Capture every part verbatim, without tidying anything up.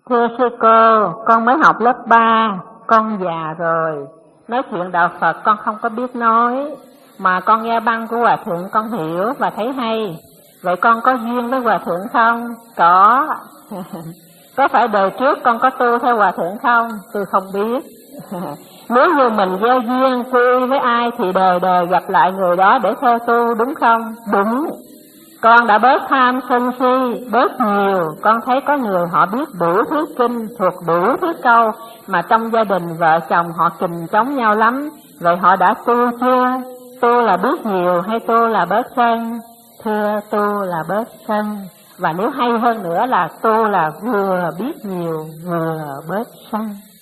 Thưa sư cô, con mới học lớp ba, con già rồi. Nói chuyện đạo Phật con không có biết nói, mà con nghe băng của Hòa Thượng con hiểu và thấy hay. Vậy con có duyên với Hòa Thượng không? Có. Có phải đời trước con có tu theo Hòa Thượng không? Tôi không biết. Nếu như mình gieo duyên quy với ai thì đời đời gặp lại người đó để theo tu, đúng không? Đúng. Con đã bớt tham sân si, bớt nhiều. Con thấy có người họ biết đủ thứ kinh, thuộc đủ thứ câu, mà trong gia đình vợ chồng họ kình chống nhau lắm. Vậy họ đã tu chưa? Tu là biết nhiều hay tu là bớt sân? Thưa, tu là bớt sân. Và nếu hay hơn nữa là tu là vừa biết nhiều, vừa bớt sân.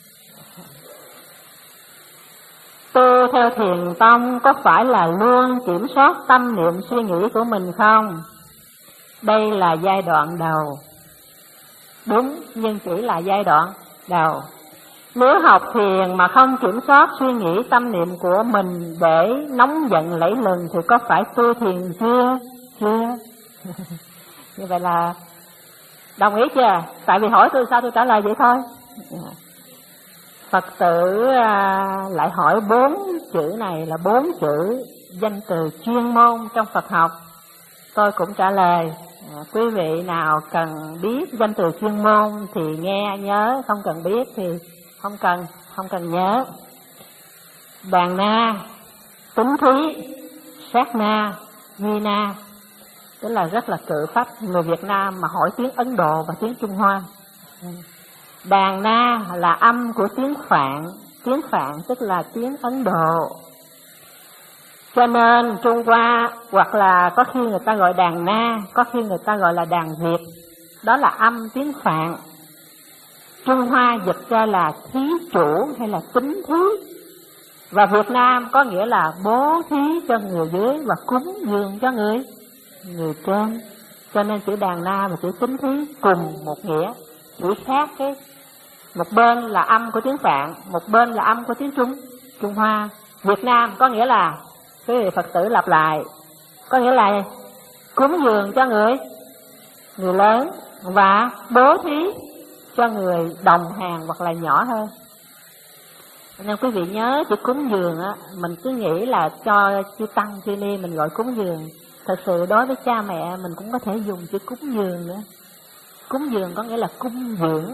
Tu theo thiền tông có phải là luôn kiểm soát tâm niệm suy nghĩ của mình không? Đây là giai đoạn đầu. Đúng, nhưng chỉ là giai đoạn đầu. Nếu học thiền mà không kiểm soát suy nghĩ tâm niệm của mình để nóng giận lẫy lừng thì có phải tu thiền chưa? Chưa. Như vậy là đồng ý chưa? Tại vì hỏi tôi sao tôi trả lời vậy thôi. Phật tử lại hỏi bốn chữ này là bốn chữ danh từ chuyên môn trong Phật học. Tôi cũng trả lời. À, quý vị nào cần biết danh từ chuyên môn thì nghe nhớ, không cần biết thì không cần, không cần nhớ. Đàn na, tính thí, sát na, duy na, tức là rất là cự phách. Người Việt Nam mà hỏi tiếng Ấn Độ và tiếng Trung Hoa. Đàn na là âm của tiếng Phạn, tiếng Phạn tức là tiếng Ấn Độ. Cho nên Trung Hoa hoặc là có khi người ta gọi đàn na, có khi người ta gọi là đàn Việt, đó là âm tiếng Phạn. Trung Hoa dịch ra là thí chủ hay là tính thí. Và Việt Nam có nghĩa là bố thí cho người dưới và cúng dường cho người người trên. Cho nên chữ đàn na và chữ tính thí cùng một nghĩa, chỉ khác cái một bên là âm của tiếng Phạn, một bên là âm của tiếng Trung Trung Hoa. Việt Nam có nghĩa là, quý vị Phật tử lặp lại, có nghĩa là cúng dường cho người người lớn và bố thí cho người đồng hàng hoặc là nhỏ hơn. Nên quý vị nhớ chữ cúng dường á, mình cứ nghĩ là cho chư tăng chư ni mình gọi cúng dường. Thật sự đối với cha mẹ mình cũng có thể dùng chữ cúng dường nữa. Cúng dường có nghĩa là cung dưỡng.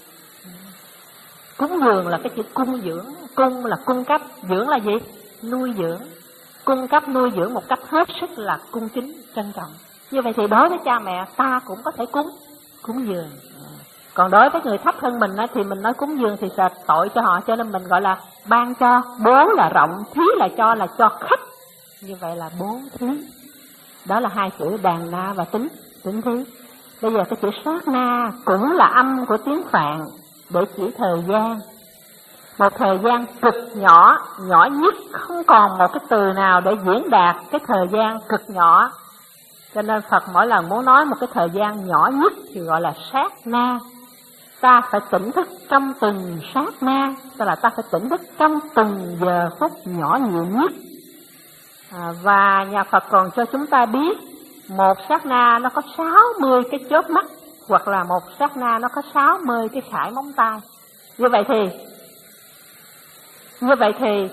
Cúng dường là cái chữ cung dưỡng. Cung là cung cấp, dưỡng là gì? Nuôi dưỡng. Cung cấp nuôi dưỡng một cách hết sức là cung kính, trân trọng. Như vậy thì đối với cha mẹ ta cũng có thể cúng cúng dường. Còn đối với người thấp hơn mình á, thì mình nói cúng dường thì sẽ tội cho họ, cho nên mình gọi là ban cho. Bố là rộng, thí là cho, là cho khách. Như vậy là bố thí. Đó là hai chữ đàn na và tính tính thí. Bây giờ cái chữ sát na cũng là âm của tiếng Phạn để chỉ thời gian. Một thời gian cực nhỏ, nhỏ nhất, không còn một cái từ nào để diễn đạt cái thời gian cực nhỏ. Cho nên Phật mỗi lần muốn nói một cái thời gian nhỏ nhất thì gọi là sát na. Ta phải tỉnh thức trong từng sát na, tức là ta phải tỉnh thức trong từng giờ phút nhỏ nhiều nhất. À, và nhà Phật còn cho chúng ta biết một sát na nó có sáu mươi cái chớp mắt, hoặc là một sát na nó có sáu mươi cái sải móng tay. Như vậy thì Như vậy thì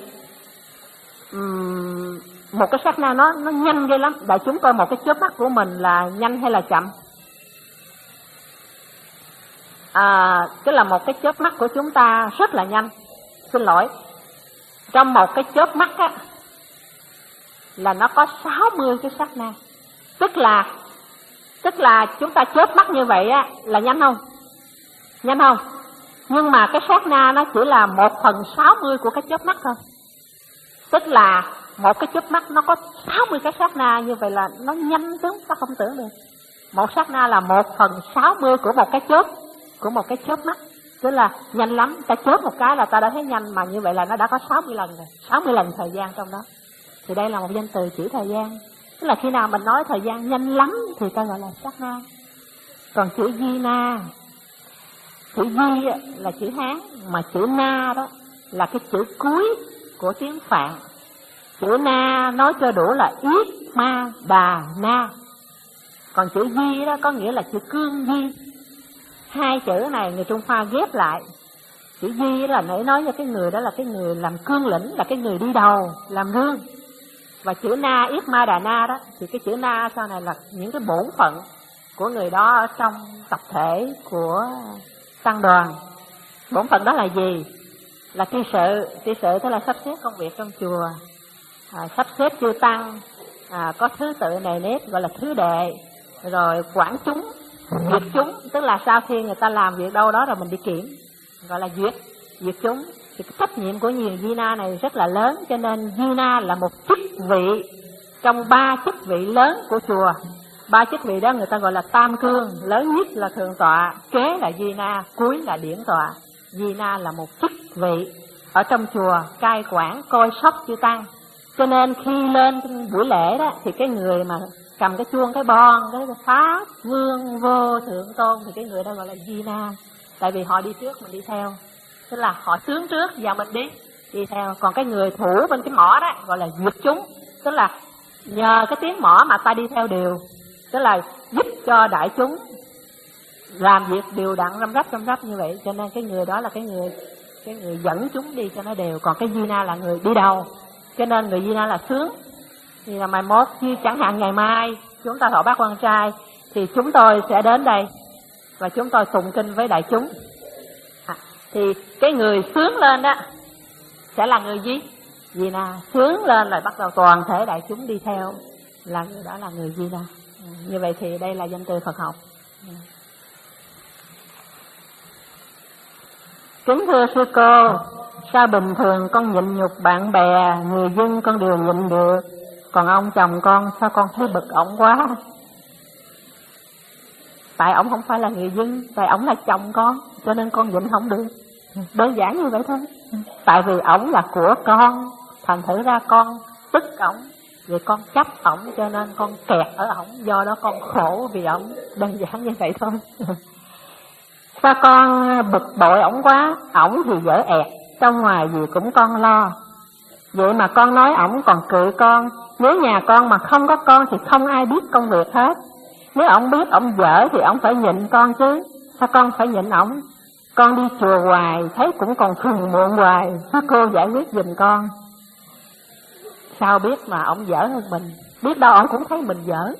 um, một cái sát na nó nó nhanh ghê lắm. Đại chúng coi một cái chớp mắt của mình là nhanh hay là chậm? À, tức là một cái chớp mắt của chúng ta rất là nhanh. Xin lỗi, trong một cái chớp mắt á là nó có sáu mươi cái sát na. Tức là Tức là chúng ta chớp mắt như vậy á là nhanh không? Nhanh không? Nhưng mà cái sát na nó chỉ là một phần sáu mươi của cái chớp mắt thôi. Tức là một cái chớp mắt nó có sáu mươi cái sát na, như vậy là nó nhanh tướng ta không tưởng được. Một sát na là một phần sáu mươi của một cái chớp, của một cái chớp mắt. Tức là nhanh lắm, ta chớp một cái là ta đã thấy nhanh, mà như vậy là nó đã có sáu mươi lần rồi, sáu mươi lần thời gian trong đó. Thì đây là một danh từ chỉ thời gian. Tức là khi nào mình nói thời gian nhanh lắm thì ta gọi là sát na. Còn chữ di na, chữ di là chữ Hán, mà chữ na đó là cái chữ cuối của tiếng Phạn. Chữ na nói cho đủ là yết ma đà na. Còn chữ di đó có nghĩa là chữ cương di. Hai chữ này người Trung Hoa ghép lại. Chữ Di là nãy nói cho cái người đó là cái người làm cương lĩnh, là cái người đi đầu, làm rương. Và chữ Na, Yết Ma Đà Na đó, thì cái chữ Na sau này là những cái bổn phận của người đó ở trong tập thể của tăng đoàn. Bổn phận đó là gì? Là tri sự. Tri sự tức là sắp xếp công việc trong chùa, à, sắp xếp chư tăng, à, có thứ tự nề nếp gọi là thứ đệ, rồi quản chúng, duyệt chúng, tức là sau khi người ta làm việc đâu đó rồi mình đi kiểm, gọi là duyệt, duyệt chúng. Thì cái trách nhiệm của nhiều Di Na này rất là lớn, cho nên Di Na là một chức vị trong ba chức vị lớn của chùa. Ba chức vị đó người ta gọi là tam cương, lớn nhất là thượng tọa, kế là Di Na, cuối là điển tọa. Di Na là một chức vị ở trong chùa, cai quản, coi sóc chư tăng. Cho nên khi lên buổi lễ đó, thì cái người mà cầm cái chuông, cái bon, cái pháp, vương, vô, thượng tôn, thì cái người đó gọi là Di Na. Tại vì họ đi trước, mình đi theo. Tức là họ sướng trước, và mình đi, đi theo. Còn cái người thủ bên cái mỏ đó, gọi là duyệt chúng. Tức là nhờ cái tiếng mỏ mà ta đi theo điều. Tức là giúp cho đại chúng làm việc đều đặn, răm rắp, răm rắp như vậy. Cho nên cái người đó là cái người cái người dẫn chúng đi cho nó đều. Còn cái Di Na là người đi đầu. Cho nên người Di Na là sướng. Thì là mai mốt, như chẳng hạn ngày mai chúng ta thọ bát quan trai, thì chúng tôi sẽ đến đây và chúng tôi tụng kinh với đại chúng. À, thì cái người sướng lên đó sẽ là người gì? Di Na. Sướng lên là bắt đầu toàn thể đại chúng đi theo, là người đó là người Di Na. À, như vậy thì đây là danh từ Phật học. À. Kính thưa sư cô, sao bình thường con nhịn nhục bạn bè, người dân con đều nhịn được, còn ông chồng con sao con thấy bực ổng quá? Tại ổng không phải là người dân, tại ổng là chồng con, cho nên con nhịn không được. Đơn giản như vậy thôi. Tại vì ổng là của con, thành thử ra con tức ổng, vì con chấp ổng, cho nên con kẹt ở ổng, do đó con khổ vì ổng. Đơn giản như vậy thôi. Sao con bực bội ổng quá? Ổng thì dở ẹt, trong ngoài gì cũng con lo. Vậy mà con nói ổng còn cự con. Nếu nhà con mà không có con thì không ai biết công việc hết. Nếu ổng biết ổng dở thì ổng phải nhịn con chứ. Sao con phải nhịn ổng? Con đi chùa hoài thấy cũng còn phiền muộn hoài. Sao cô giải quyết giùm con? Sao biết mà ổng dở hơn mình? Biết đâu ổng cũng thấy mình dở.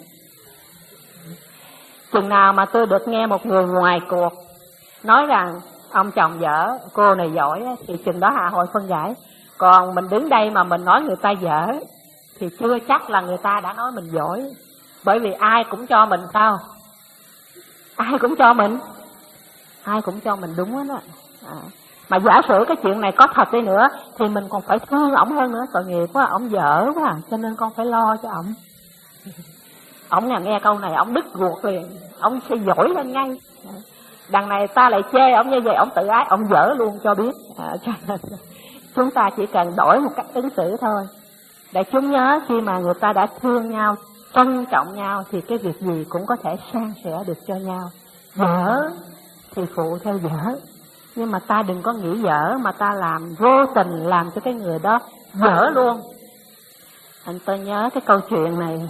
Chừng nào mà tôi được nghe một người ngoài cuộc nói rằng ông chồng dở, cô này giỏi, thì chừng đó hạ hội phân giải. Còn mình đứng đây mà mình nói người ta dở thì chưa chắc là người ta đã nói mình giỏi. Bởi vì ai cũng cho mình sao? Ai cũng cho mình Ai cũng cho mình đúng hết á. À. Mà giả sử cái chuyện này có thật đi nữa thì mình còn phải thương ổng hơn nữa. Tội nghiệp quá, ổng dở quá, cho nên con phải lo cho ổng. Ổng nhà nghe câu này ổng đứt ruột liền, ổng sẽ giỏi lên ngay. Đằng này ta lại chê ổng như vậy, ổng tự ái, ổng dở luôn cho biết. À, cho nên chúng ta chỉ cần đổi một cách ứng xử thôi. Để chúng nhớ khi mà người ta đã thương nhau, trân trọng nhau thì cái việc gì cũng có thể san sẻ được cho nhau. Dở thì phụ theo dở, nhưng mà ta đừng có nghĩ dở mà ta làm vô tình làm cho cái người đó dở luôn. Anh tôi nhớ cái câu chuyện này.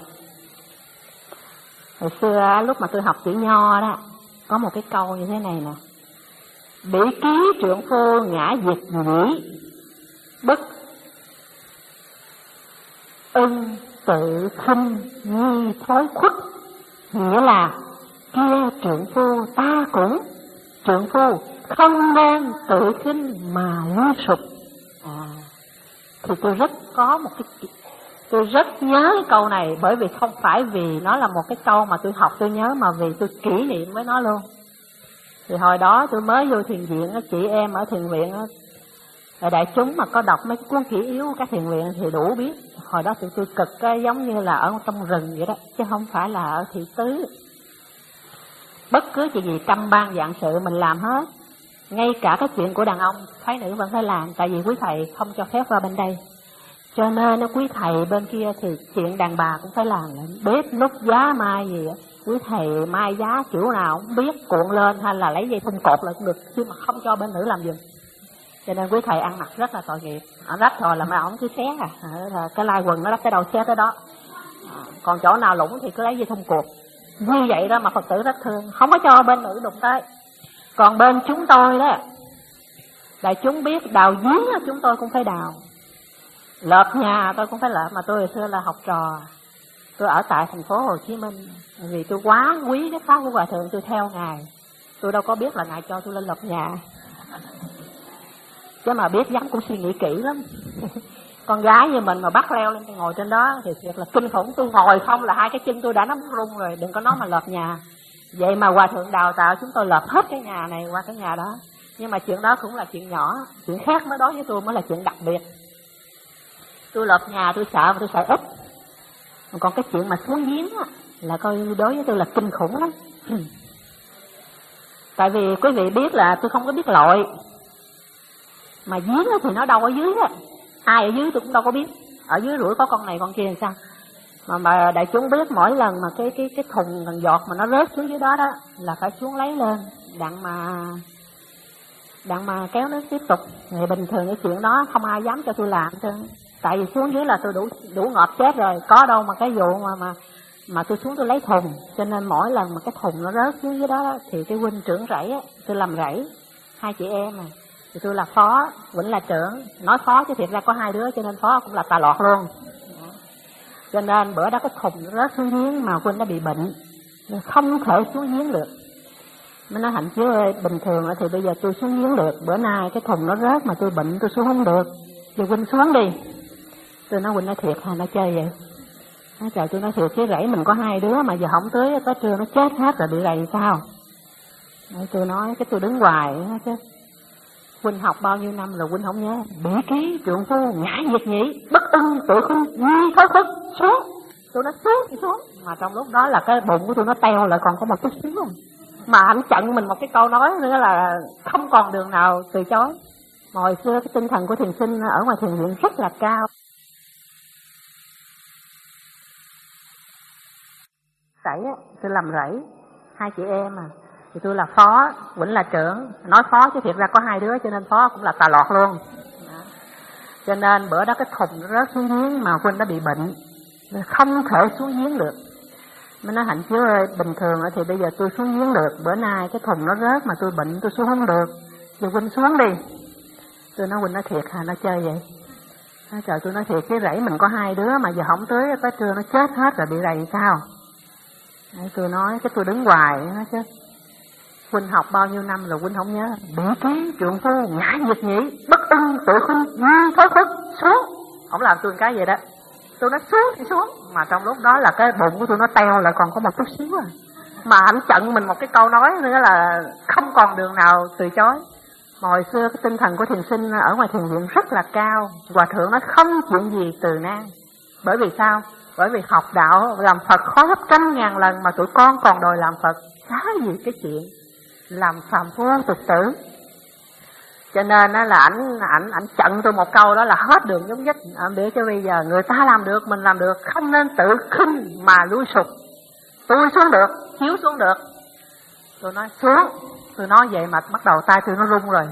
Hồi xưa lúc mà tôi học chữ nho đó, có một cái câu như thế này nè: bỉ ký trượng phu ngã diệt nhĩ, bất ưng tự khinh nhi thối khuất. Nghĩa là kia trượng phu ta cũng, trượng phu không nên tự khinh mà lui sụp. À, thì tôi rất có một cái tôi rất nhớ cái câu này, bởi vì không phải vì nó là một cái câu mà tôi học tôi nhớ, mà vì tôi kỷ niệm với nó luôn. Thì hồi đó tôi mới vô thiền viện, chị em ở thiền viện, đại chúng mà có đọc mấy cuốn kỷ yếu của các thiền viện thì đủ biết. Hồi đó tụi tôi cực cái giống như là ở trong rừng vậy đó, chứ không phải là ở thị tứ. Bất cứ chuyện gì trăm ban vạn sự mình làm hết. Ngay cả cái chuyện của đàn ông, phái nữ vẫn phải làm, tại vì quý thầy không cho phép qua bên đây. Cho nên nó quý thầy bên kia thì chuyện đàn bà cũng phải làm. Bếp nút giá mai gì á, quý thầy mai giá kiểu nào cũng biết, cuộn lên hay là lấy dây thun cột là cũng được, chứ mà không cho bên nữ làm giùm. Cho nên quý thầy ăn mặc rất là tội nghiệp. Ở rách rồi là mà ổng cứ xé à, à cái lai quần nó đắp tới đầu xé tới đó. À, còn chỗ nào lũng thì cứ lấy dây thun cột. Như vậy đó mà Phật tử rất thương, không có cho bên nữ đụng tới. Còn bên chúng tôi đó, đại chúng biết đào giếng chúng tôi cũng phải đào, lợp nhà tôi cũng phải lợp. Mà tôi hồi xưa là học trò, tôi ở tại thành phố Hồ Chí Minh, vì tôi quá quý cái pháp của Hòa Thượng, tôi theo Ngài. Tôi đâu có biết là Ngài cho tôi lên lợp nhà, chứ mà biết dám cũng suy nghĩ kỹ lắm. Con gái như mình mà bắt leo lên ngồi trên đó thì thiệt là kinh khủng. Tôi ngồi không là hai cái chân tôi đã nóng run rồi, đừng có nói mà lợp nhà. Vậy mà Hòa Thượng đào tạo chúng tôi lợp hết cái nhà này qua cái nhà đó. Nhưng mà chuyện đó cũng là chuyện nhỏ, chuyện khác mới đối với tôi mới là chuyện đặc biệt. Tôi lợp nhà tôi sợ và tôi sợ ít. Còn cái chuyện mà xuống giếng á, là coi đối với tôi là kinh khủng lắm. Tại vì quý vị biết là tôi không có biết lội, mà giếng thì nó đâu ở dưới á, ai ở dưới tôi cũng đâu có biết. Ở dưới rủi có con này con kia làm sao. Mà, mà đại chúng biết mỗi lần mà cái cái cái thùng gần giọt mà nó rớt xuống dưới đó đó là phải xuống lấy lên, đặng mà đặng mà kéo nó tiếp tục. Ngày bình thường cái chuyện đó không ai dám cho tôi làm chứ. Tại vì xuống dưới là tôi đủ đủ ngợp chết rồi, có đâu mà cái vụ mà mà mà tôi xuống tôi lấy thùng. Cho nên mỗi lần mà cái thùng nó rớt xuống dưới đó thì cái huynh trưởng rẫy á, tôi làm rẫy, hai chị em mà, thì tôi là phó, Vĩnh là trưởng. Nói phó chứ thiệt ra có hai đứa cho nên phó cũng là tà lọt luôn. Cho nên bữa đó cái thùng nó rớt xuống giếng mà huynh nó bị bệnh, nên không thể xuống giếng được. Mới nói Hạnh Chiếu ơi, bình thường thì bây giờ tôi xuống giếng được, bữa nay cái thùng nó rớt mà tôi bệnh tôi xuống không được, giờ huynh xuống đi. Tôi nói huynh nói thiệt hay nó chơi vậy? Nói trời, tôi nói thiệt chứ rẫy mình có hai đứa mà giờ không tới tới trưa nó chết hết rồi bị rầy sao? Nói, tôi nói cái tôi đứng hoài nói chứ. Huynh học bao nhiêu năm rồi huynh không nhớ, bỉ ký trượng phu ngã diệt nhị bất ưng tự khinh nhi thối thức xuống. Tôi nói xuống thì xuống, mà trong lúc đó là cái bụng của tôi nó teo lại còn có một chút xíu không. Mà anh chặn mình một cái câu nói nữa là không còn đường nào từ chối. Mà hồi xưa cái tinh thần của thiền sinh ở ngoài thiền viện rất là cao. Rẫy á, tôi làm rẫy, hai chị em mà, thì tôi là phó, Vĩnh là trưởng. Nói phó chứ thiệt ra có hai đứa cho nên phó cũng là tà lọt luôn. Đó. Cho nên bữa đó cái thùng nó rớt xuống giếng mà huynh đã bị bệnh, nên không thể xuống giếng được. Mới nói Hạnh Chiếu ơi, bình thường thì bây giờ tôi xuống giếng được, bữa nay cái thùng nó rớt mà tôi bệnh tôi xuống không được, giờ huynh xuống đi. Tôi nói huynh nói thiệt hay nó chơi vậy? Nói trời, tôi nói thiệt cái rẫy mình có hai đứa mà giờ không tới tới trưa nó chết hết rồi bị rầy sao? Đấy, tôi nói cái tôi đứng hoài nói chứ. Huynh học bao nhiêu năm rồi huynh không nhớ, bỉ ký trượng phu ngã diệt nhị bất ưng tự khinh nhi thối thức xuống. Không làm tôi cái vậy đó. Tôi nói xuống thì xuống, mà trong lúc đó là cái bụng của tôi nó teo lại còn có một chút xíu à. Mà anh chặn mình một cái câu nói nữa là không còn đường nào từ chối. Mà hồi xưa cái tinh thần của thiền sinh ở ngoài thiền viện rất là cao. Hòa Thượng nói không chuyện gì từ nan. Bởi vì sao? Bởi vì học đạo làm Phật khó gấp trăm ngàn lần, mà tụi con còn đòi làm Phật, cái gì cái chuyện làm phàm phu thực tử. Cho nên là ảnh ảnh ảnh chặn tôi một câu đó là hết đường giống dứt. Để cho bây giờ người ta làm được mình làm được, không nên tự khinh mà lui sụp. Tôi xuống được, Chiếu xuống được. Tôi nói xuống. Tôi nói vậy mà bắt đầu tay tôi nó run rồi.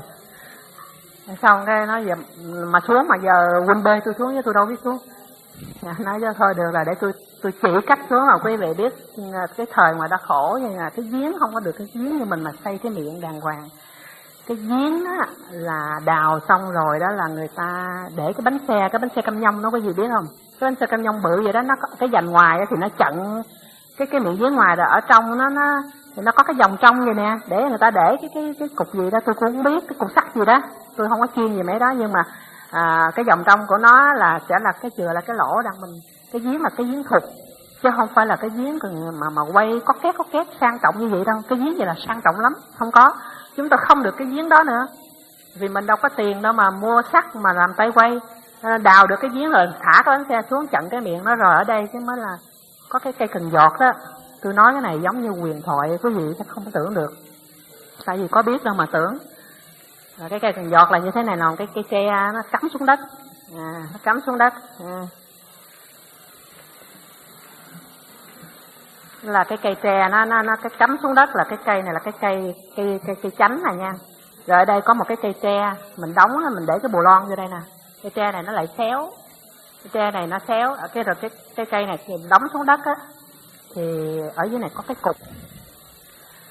Xong cái nói vậy mà xuống mà giờ huynh bê tôi xuống chứ tôi đâu biết xuống. Nói cho thôi được rồi, để tôi tôi chỉ cách xuống. Mà quý vị biết cái thời mà đã khổ như là cái giếng không có được cái giếng như mình mà xây cái miệng đàng hoàng. Cái giếng á là đào xong rồi đó là người ta để cái bánh xe, cái bánh xe cam nhông nó có gì biết không? Cái bánh xe cam nhông bự vậy đó, nó có cái dành ngoài thì nó chặn cái cái miệng giếng ngoài, rồi ở trong nó nó thì nó có cái vòng trong vậy nè, để người ta để cái cái cái cục gì đó tôi cũng không biết, cái cục sắt gì đó, tôi không có chuyên gì mấy đó, nhưng mà à, cái vòng trong của nó là sẽ là cái chừa là cái lỗ đang mình, cái giếng là cái giếng thục chứ không phải là cái giếng mà mà quay có két có két sang trọng như vậy đâu. Cái giếng vậy là sang trọng lắm, không có, chúng ta không được cái giếng đó nữa, vì mình đâu có tiền đâu mà mua sắt mà làm tay quay. Đào được cái giếng rồi thả cái bánh xe xuống chặn cái miệng nó, rồi ở đây chứ mới là có cái cây cần giọt đó. Tôi nói cái này giống như huyền thoại, quý vị chắc không tưởng được, tại vì có biết đâu mà tưởng. Rồi cái cây cần giọt là như thế này nè, cái cây tre nó cắm xuống đất, à, nó cắm xuống đất, à. Là cái cây tre nó nó nó cái cắm xuống đất, là cái cây này là cái cây cây cây cây chánh này nha. Rồi ở đây có một cái cây tre mình đóng, mình để cái bù lon vô đây nè. Cây tre này nó lại xéo, cái tre này nó xéo, cái rồi cái cái cây này thì đóng xuống đất á, thì ở dưới này có cái cục.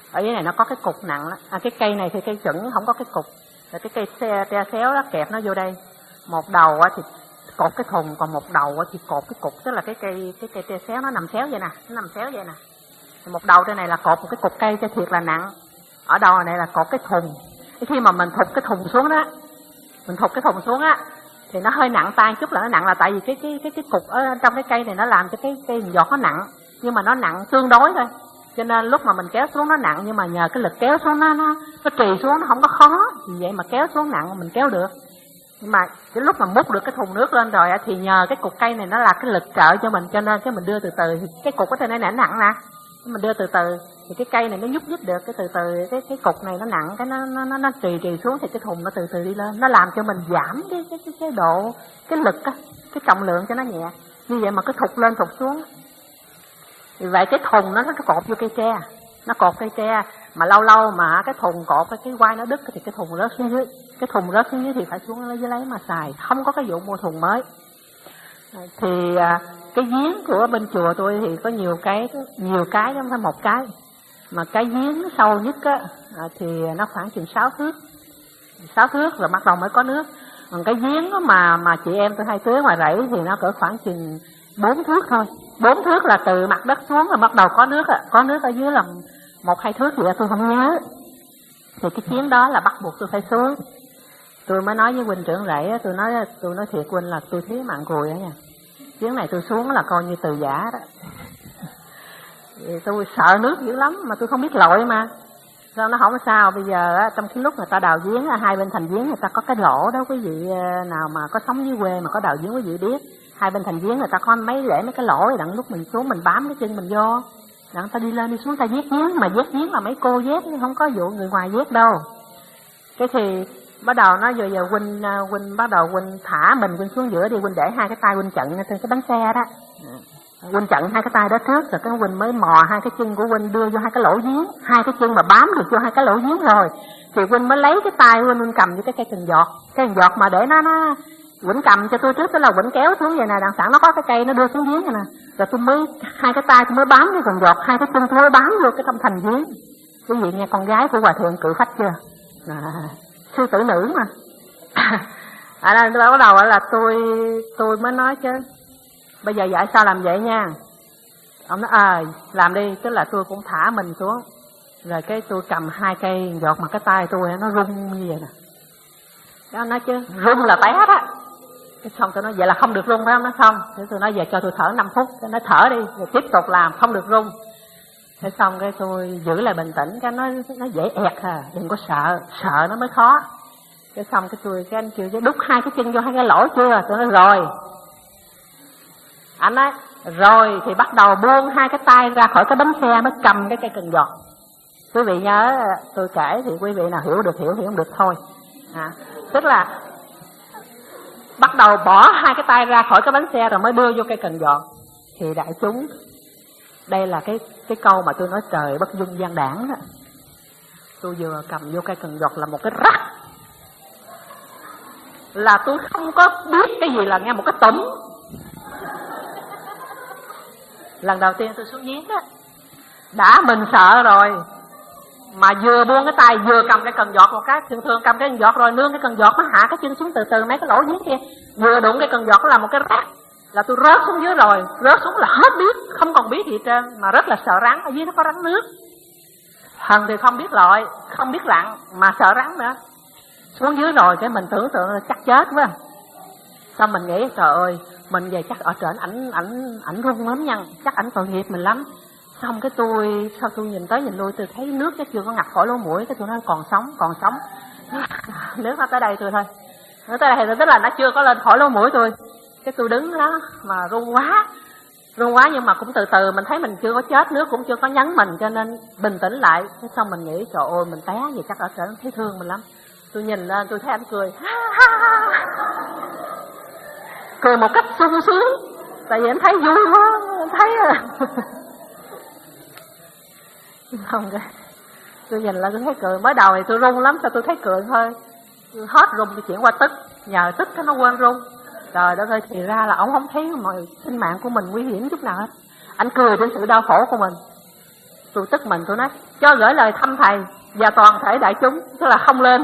Ở dưới này nó có cái cục nặng đó. À, cái cây này thì cây chuẩn không có cái cục, rồi cái cây xe tre xéo đó kẹp nó vô đây. Một đầu thì cột cái thùng, còn một đầu thì cột cái cục, tức là cái cây cái cây tre xéo nó nằm xéo vậy nè, nó nằm xéo vậy nè. Một đầu trên này là cột một cái cục cây cho thiệt là nặng, ở đầu này là cột cái thùng. Khi mà mình thụt cái thùng xuống đó, mình thụt cái thùng xuống á thì nó hơi nặng tay chút, là nó nặng là tại vì cái cái cái cái cục ở trong cái cây này nó làm cho cái cây giọt nó nặng, nhưng mà nó nặng tương đối thôi. Cho nên lúc mà mình kéo xuống nó nặng, nhưng mà nhờ cái lực kéo xuống nó nó nó trì xuống, nó không có khó, vì vậy mà kéo xuống nặng mình kéo được. Nhưng mà cái lúc mà múc được cái thùng nước lên rồi thì nhờ cái cục cây này nó là cái lực trợ cho mình, cho nên cái mình đưa từ từ thì cái cục ở trên đây nặng nè, mình đưa từ từ thì cái cây này nó nhúc nhích được, cái từ từ cái cái cục này nó nặng, cái nó nó nó, nó trì trì xuống thì cái thùng nó từ từ đi lên, nó làm cho mình giảm cái cái cái, cái độ cái lực á, cái trọng lượng cho nó nhẹ. Như vậy mà cứ thụt lên thụt xuống. Vì vậy cái thùng nó nó cột vô cây tre, nó cột cây tre mà lâu lâu mà cái thùng cột cái cái quai nó đứt thì cái thùng rớt xuống dưới, cái thùng rớt xuống dưới thì phải xuống lấy dưới lấy mà xài, không có cái vụ mua thùng mới. Thì cái giếng của bên chùa tôi thì có nhiều cái nhiều cái không phải một cái, mà cái giếng sâu nhất á thì nó khoảng chừng sáu thước, sáu thước rồi bắt đầu mới có nước. Còn cái giếng mà mà chị em tôi hay tưới ngoài rẫy thì nó cỡ khoảng chừng bốn thước thôi, bốn thước là từ mặt đất xuống rồi bắt đầu có nước á, có nước ở dưới là một hai thước gì đó tôi không nhớ. Thì cái giếng đó là bắt buộc tôi phải xuống. Tôi mới nói với huynh trưởng rẫy, tôi nói tôi nói thiệt huynh là tôi thiếu mạng cùi á nha. Giếng này tôi xuống là coi như từ giả đó. Tôi sợ nước dữ lắm mà tôi không biết lội mà. Sao nó không sao, bây giờ á, trong cái lúc người ta đào giếng, hai bên thành giếng người ta có cái lỗ đó, quý vị nào mà có sống dưới quê mà có đào giếng quý vị biết. Hai bên thành giếng người ta có mấy để mấy cái lỗ, đặng lúc mình xuống mình bám cái chân mình vô. Đặng ta đi lên đi xuống ta vét giếng, mà vét giếng là mấy cô vét, không có vụ người ngoài vét đâu. Cái thì bắt đầu nó giờ giờ huynh huynh bắt đầu huynh thả mình huynh xuống giữa đi, huynh để hai cái tay huynh chận trên cái bánh xe đó. Huynh chận hai cái tay đó trước rồi cái huynh mới mò hai cái chân của huynh đưa vô hai cái lỗ giếng, hai cái chân mà bám được vô hai cái lỗ giếng rồi thì huynh mới lấy cái tay huynh huynh cầm vô cái cây cần giọt, cái cần giọt mà để nó nó huynh cầm cho tôi trước, tức là huynh kéo xuống vậy nè, đằng sẵn nó có cái cây nó đưa xuống giếng vậy nè, rồi tôi mới hai cái tay tôi mới bám cái cần giọt, hai cái chân tôi mới bám vô cái trong thành giếng. Quý vị nghe con gái của hòa thượng cự phách chưa? À, sư tử nữ mà. À, bắt đầu là tôi tôi mới nói chứ bây giờ dạy sao làm vậy nha. Ông nói à làm đi, tức là tôi cũng thả mình xuống, rồi cái tôi cầm hai cây giọt mà cái tay tôi nó rung như vậy nè. Đó nói chứ rung là té đó. Cái xong tôi nói vậy là không được rung phải không? Nó không. Thế tôi nói giờ cho tôi thở năm phút, cái nó thở đi, rồi tiếp tục làm không được rung. Thế xong cái tôi giữ lại bình tĩnh, cái nó nó dễ ẹt à, đừng có sợ, sợ nó mới khó. Cái xong cái tôi cái anh kêu chứ đút hai cái chân vô hai cái lỗ chưa? Tôi nói rồi. Anh nói rồi thì bắt đầu buông hai cái tay ra khỏi cái bánh xe mới cầm cái cây cần giọt. Quý vị nhớ tôi kể thì quý vị nào hiểu được hiểu, hiểu không được thôi. À, tức là bắt đầu bỏ hai cái tay ra khỏi cái bánh xe rồi mới đưa vô cây cần giọt. Thì đại chúng, đây là cái cái câu mà tôi nói trời bất dung gian đảng đó. Tôi vừa cầm vô cây cần giọt là một cái rắc, là tôi không có biết cái gì là nghe một cái tủm. Lần đầu tiên tôi xuống giếng đó, đã mình sợ rồi, mà vừa buông cái tay vừa cầm cái cần giọt một cái, thường thường cầm cái cần giọt rồi nương cái cần giọt nó hạ cái chân xuống từ từ mấy cái lỗ giếng kia, vừa đụng cái cần giọt nó là một cái rác, là tôi rớt xuống dưới rồi, rớt xuống là hết biết, không còn biết gì trên, mà rất là sợ rắn, ở dưới nó có rắn nước. Thần thì không biết lội, không biết lặn, mà sợ rắn nữa. Xuống dưới rồi cái mình tưởng tượng là chắc chết quá. Xong mình nghĩ trời ơi, mình về chắc ở trển ảnh ảnh ảnh rung lắm nha, chắc ảnh tội nghiệp mình lắm. Xong cái tôi sao tôi nhìn tới nhìn lui tôi thấy nước chắc chưa có ngập khỏi lỗ mũi, cái tôi nói còn sống còn sống. Nước nó tới đây tôi thôi, nó tới đây thì tức là nó chưa có lên khỏi lỗ mũi tôi. Cái tôi đứng đó mà run quá, run quá nhưng mà cũng từ từ mình thấy mình chưa có chết, nước cũng chưa có nhấn mình, cho nên bình tĩnh lại. Cái xong mình nghĩ trời ơi mình té gì chắc ở trển thấy thương mình lắm. Tôi nhìn lên tôi thấy anh cười, cười một cách sung sướng, tại vì anh thấy vui quá, anh thấy à. Không cái tôi nhìn lên tôi thấy cười, mới đầu thì tôi run lắm, sao tôi thấy cười thôi, tôi hết run tôi chuyển qua tức, nhờ tức cái nó quên run. Trời đất ơi, thì ra là ổng không thấy mà sinh mạng của mình nguy hiểm chút nào hết, anh cười trên sự đau khổ của mình. Tôi tức mình, tôi nói cho gửi lời thăm thầy và toàn thể đại chúng, tức là không lên.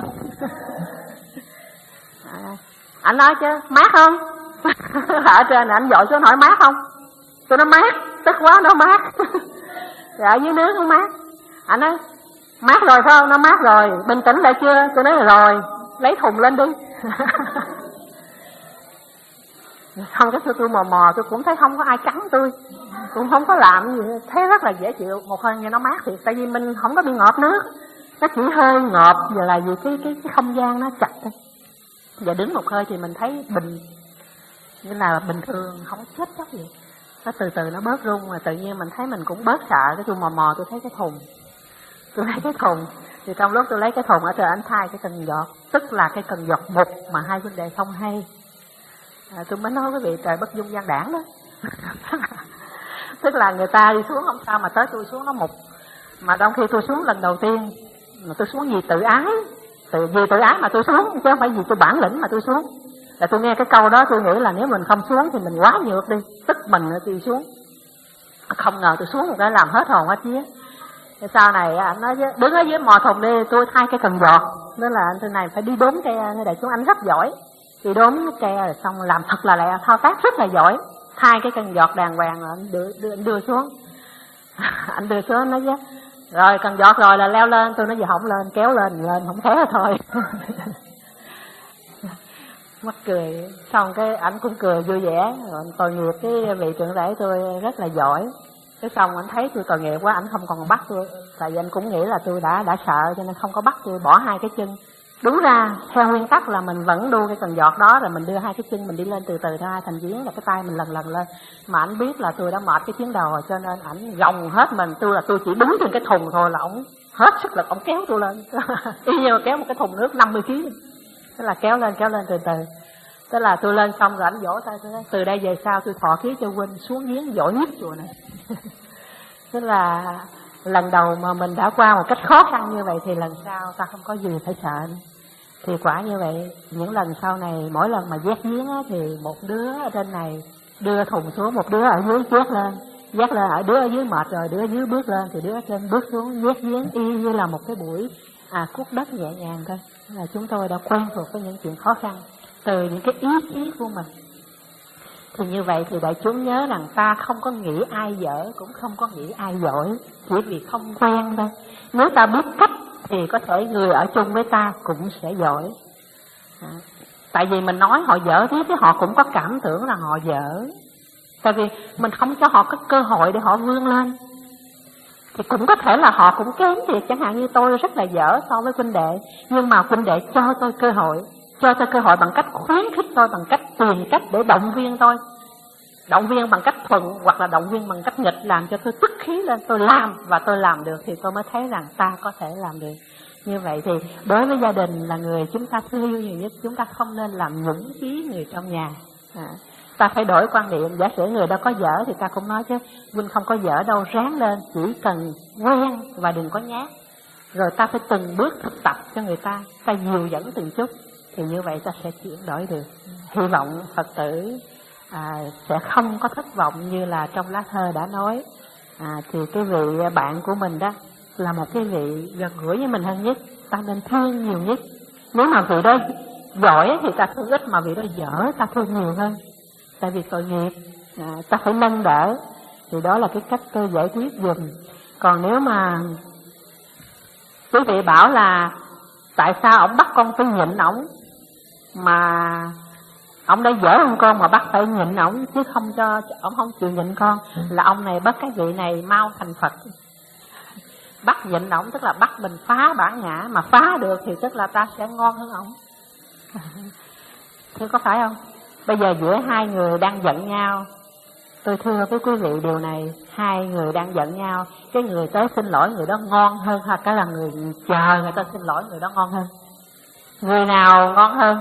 À, anh nói chứ mát không? Ở trên anh dội xuống hỏi mát không? Tôi nói mát, tức quá nó mát. Rồi ở dưới nước nó mát. Anh nói mát rồi phải không? Nó mát rồi, bình tĩnh lại chưa? Tôi nói rồi, lấy thùng lên đi. Xong cái tôi mò mò, tôi cũng thấy không có ai cắn tôi, cũng không có làm gì, thấy rất là dễ chịu. Một hơi nghe nó mát thiệt, tại vì mình không có bị ngợp nước, nó chỉ hơi ngợp giờ là vì cái cái cái không gian nó chặt thôi. Và đứng một hơi thì mình thấy bình, như là bình thường, không chết chóc gì. Nó từ từ nó bớt rung, mà tự nhiên mình thấy mình cũng bớt sợ. Cái tôi mò mò tôi thấy cái thùng, tôi lấy cái thùng, thì trong lúc tôi lấy cái thùng ở trời anh thay cái cần giọt, tức là cái cần giọt mục mà hai huynh đệ không hay. À, tôi mới nói quý vị trời bất dung gian đảng đó. Tức là người ta đi xuống không sao mà tới tôi xuống nó mục. Mà trong khi tôi xuống lần đầu tiên, mà tôi xuống vì tự ái, tự, vì tự ái mà tôi xuống, chứ không phải vì tôi bản lĩnh mà tôi xuống. Là tôi nghe cái câu đó tôi nghĩ là nếu mình không xuống thì mình quá nhược đi, tức mình thì xuống. Không ngờ tôi xuống một cái làm hết hồn hết vía. Sau này anh nói đứng ở dưới mò thùng đi, tôi thay cái cần giọt. Đó là anh thế này phải đi đốn cây đại xuống, anh rất giỏi. Thì đốn cây rồi xong làm thật là lẹ, thao tác rất là giỏi. Thay cái cần giọt đàng hoàng rồi anh đưa, đưa, anh đưa xuống. Anh đưa xuống nói chứ rồi cần giọt rồi là leo lên. Tôi nói giờ không lên, kéo lên, lên không kéo là thôi. Mắc cười. Xong cái ảnh cũng cười vui vẻ. Rồi tội nghiệp cái vị trưởng rể tôi rất là giỏi. Cái xong anh thấy tôi tội nghiệp quá, ảnh không còn bắt tôi. Tại vì anh cũng nghĩ là tôi đã đã sợ cho nên không có bắt tôi, bỏ hai cái chân. Đúng ra theo nguyên tắc là mình vẫn đu cái cần giọt đó, rồi mình đưa hai cái chân mình đi lên từ từ ra hai thành giếng, là cái tay mình lần lần lên. Mà ảnh biết là tôi đã mệt cái chuyến đầu rồi, cho nên ảnh gồng hết mình. Tôi là tôi chỉ đứng trên cái thùng thôi là ổng hết sức lực, ổng kéo tôi lên. Y như kéo một cái thùng nước năm mươi ki lô gam. Tức là kéo lên kéo lên từ từ. Tức là tôi lên xong rồi ảnh vỗ tay tôi nói từ đây về sau tôi thọ ký cho huynh xuống giếng giỏi nhất chùa này. Tức là lần đầu mà mình đã qua một cách khó khăn như vậy thì lần sau ta không có gì phải sợ nữa. Thì quả như vậy, những lần sau này mỗi lần mà vét giếng á, thì một đứa ở trên này đưa thùng xuống, một đứa ở dưới vét lên, vét lên, ở đứa ở dưới mệt rồi, đứa ở dưới bước lên, thì đứa ở trên bước xuống vét giếng, y như là một cái buổi à, cuốc đất nhẹ nhàng thôi. Là chúng tôi đã quen thuộc với những chuyện khó khăn từ những cái ý chí của mình. Thì như vậy thì đại chúng nhớ rằng ta không có nghĩ ai dở, cũng không có nghĩ ai giỏi, chỉ vì không quen thôi. Nếu ta biết cách thì có thể người ở chung với ta cũng sẽ giỏi. À, tại vì mình nói họ dở tiếp thì họ cũng có cảm tưởng là họ dở. Tại vì mình không cho họ có cơ hội để họ vươn lên. Thì cũng có thể là họ cũng kém thiệt, chẳng hạn như tôi rất là dở so với huynh đệ, nhưng mà huynh đệ cho tôi cơ hội, cho tôi cơ hội bằng cách khuyến khích tôi, bằng cách tìm cách để động viên tôi. Động viên bằng cách thuận hoặc là động viên bằng cách nghịch, làm cho tôi tức khí lên, tôi làm và tôi làm được thì tôi mới thấy rằng ta có thể làm được. Như vậy thì đối với gia đình là người chúng ta thương yêu nhiều nhất, chúng ta không nên làm nhũng chí người trong nhà. À, ta phải đổi quan điểm. Giả sử người đó có dở thì ta cũng nói chứ huynh không có dở đâu, ráng lên, chỉ cần quen và đừng có nhát. Rồi ta phải từng bước thực tập cho người ta, ta dìu dẫn từng chút, thì như vậy ta sẽ chuyển đổi được. Hy vọng Phật tử à, sẽ không có thất vọng như là trong lá thơ đã nói. À, thì cái vị bạn của mình đó là một cái vị gần gũi với mình hơn nhất, ta nên thương nhiều nhất. Nếu mà vị đó giỏi thì ta thương ít, mà vị đó dở ta thương nhiều hơn. Tại vì tội nghiệp, à, ta phải nâng đỡ. Thì đó là cái cách tôi giải quyết dùm. Còn nếu mà quý vị bảo là tại sao ổng bắt con phải nhịn ổng, mà ông đã dở hơn con mà bắt phải nhịn ổng chứ không cho ổng không chịu nhịn con, là ông này bắt cái vị này mau thành Phật. Bắt nhịn ổng tức là bắt mình phá bản ngã, mà phá được thì tức là ta sẽ ngon hơn ổng. Thế có phải không? Bây giờ giữa hai người đang giận nhau, tôi thưa với quý vị điều này, hai người đang giận nhau, cái người tới xin lỗi người đó ngon hơn hoặc cái là người chờ người ta xin lỗi người đó ngon hơn? Người nào ngon hơn?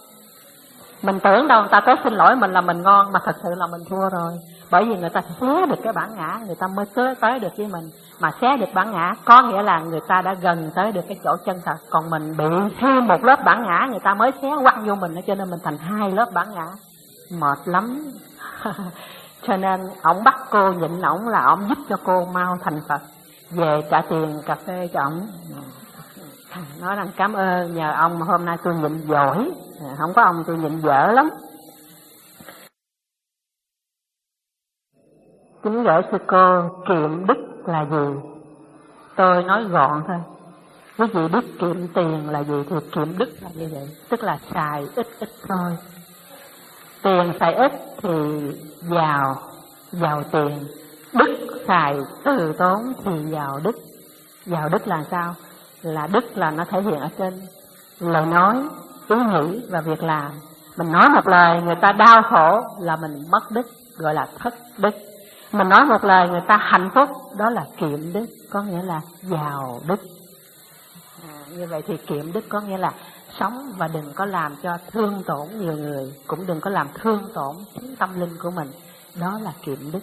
Mình tưởng đâu người ta tới xin lỗi mình là mình ngon, mà thật sự là mình thua rồi. Bởi vì người ta xé được cái bản ngã, người ta mới tới, tới được với mình. Mà xé được bản ngã có nghĩa là người ta đã gần tới được cái chỗ chân thật. Còn mình bị thêm một lớp bản ngã, người ta mới xé quăng vô mình, cho nên mình thành hai lớp bản ngã. Mệt lắm. Cho nên ổng bắt cô nhịn ổng là ổng giúp cho cô mau thành Phật. về trả tiền cà phê cho ổng, nói rằng cảm ơn nhờ ông mà hôm nay tôi nhịn giỏi, không có ông tôi nhịn dở lắm. Kính gửi sư cô, kiệm đức là gì? Tôi nói gọn thôi. Quý vị biết kiệm tiền là gì thì kiệm đức là như vậy, tức là xài ít ít thôi. Tiền xài ít thì giàu, giàu tiền. Đức xài từ tốn thì giàu đức. Giàu đức là sao? Là đức là nó thể hiện ở trên lời nói, ý nghĩ và việc làm. Mình nói một lời người ta đau khổ là mình mất đức, gọi là thất đức. Mình nói một lời người ta hạnh phúc, đó là kiệm đức, có nghĩa là giàu đức. À, như vậy thì kiệm đức có nghĩa là sống và đừng có làm cho thương tổn nhiều người, cũng đừng có làm thương tổn chính tâm linh của mình, đó là kiệm đức.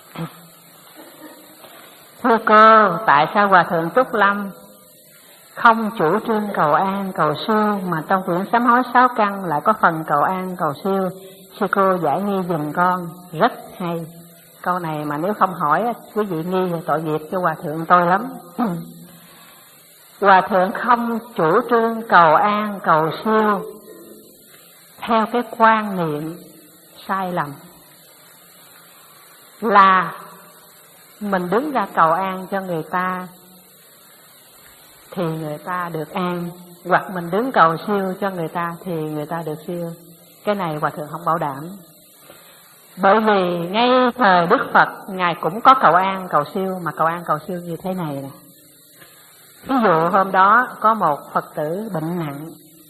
Thưa cô, tại sao Hòa Thượng Trúc Lâm không chủ trương cầu an cầu siêu mà trong quyển sám hối sáu căn lại có phần cầu an cầu siêu? Sư cô giải nghi giùm con, rất hay. Câu này mà nếu không hỏi quý vị nghi thì tội nghiệp cho Hòa Thượng tôi lắm. Hòa Thượng không chủ trương cầu an cầu siêu theo cái quan niệm sai lầm là mình đứng ra cầu an cho người ta thì người ta được an, hoặc mình đứng cầu siêu cho người ta thì người ta được siêu. Cái này Hòa Thượng không bảo đảm. Bởi vì ngay thời Đức Phật Ngài cũng có cầu an cầu siêu, mà cầu an cầu siêu như thế này nè. Ví dụ hôm đó có một Phật tử bệnh nặng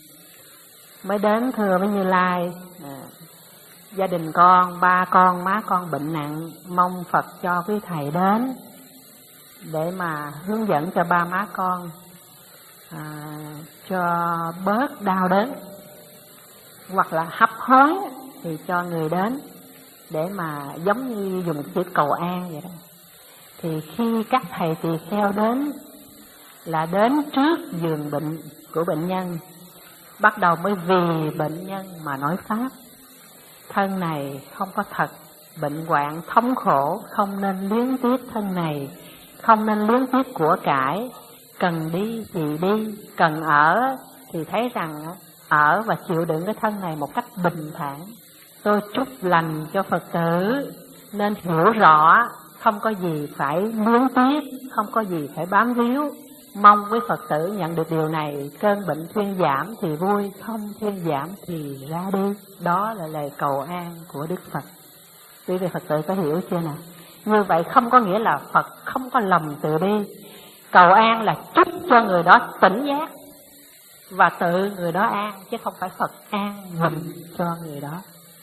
mới đến thưa với Như Lai, à, gia đình con, ba con, má con bệnh nặng, mong Phật cho quý thầy đến để mà hướng dẫn cho ba má con, à, cho bớt đau đớn, hoặc là hấp hối thì cho người đến để mà giống như dùng chữ cầu an vậy đó. Thì khi các thầy tỳ kheo đến là đến trước giường bệnh của bệnh nhân, bắt đầu mới vì bệnh nhân mà nói pháp. Thân này không có thật, bệnh hoạn thống khổ, không nên luyến tiếc thân này, không nên luyến tiếc của cải, cần đi thì đi, cần ở thì thấy rằng ở và chịu đựng cái thân này một cách bình thản. Tôi chúc lành cho Phật tử nên hiểu rõ, không có gì phải luyến tiếc, không có gì phải bám víu. Mong quý Phật tử nhận được điều này, cơn bệnh thuyên giảm thì vui, không thuyên giảm thì ra đi. Đó là lời cầu an của Đức Phật. Quý vị Phật tử có hiểu chưa nào? Như vậy không có nghĩa là Phật không có lòng từ bi. Cầu an là chúc cho người đó tỉnh giác và tự người đó an, chứ không phải Phật an mình cho người đó.